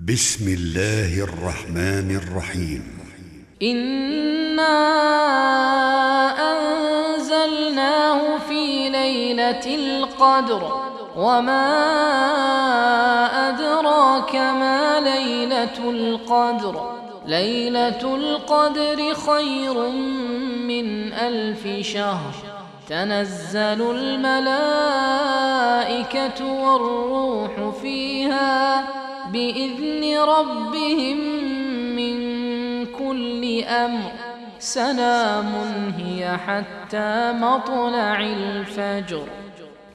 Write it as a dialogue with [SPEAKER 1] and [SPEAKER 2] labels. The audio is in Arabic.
[SPEAKER 1] بسم الله الرحمن الرحيم.
[SPEAKER 2] إنا أنزلناه في ليلة القدر وما أدراك ما ليلة القدر. ليلة القدر خير من 1000 شهر. تنزل الملائكة والروح فيها بإذن ربهم من كل أمر. سلام هي حتى مطلع الفجر.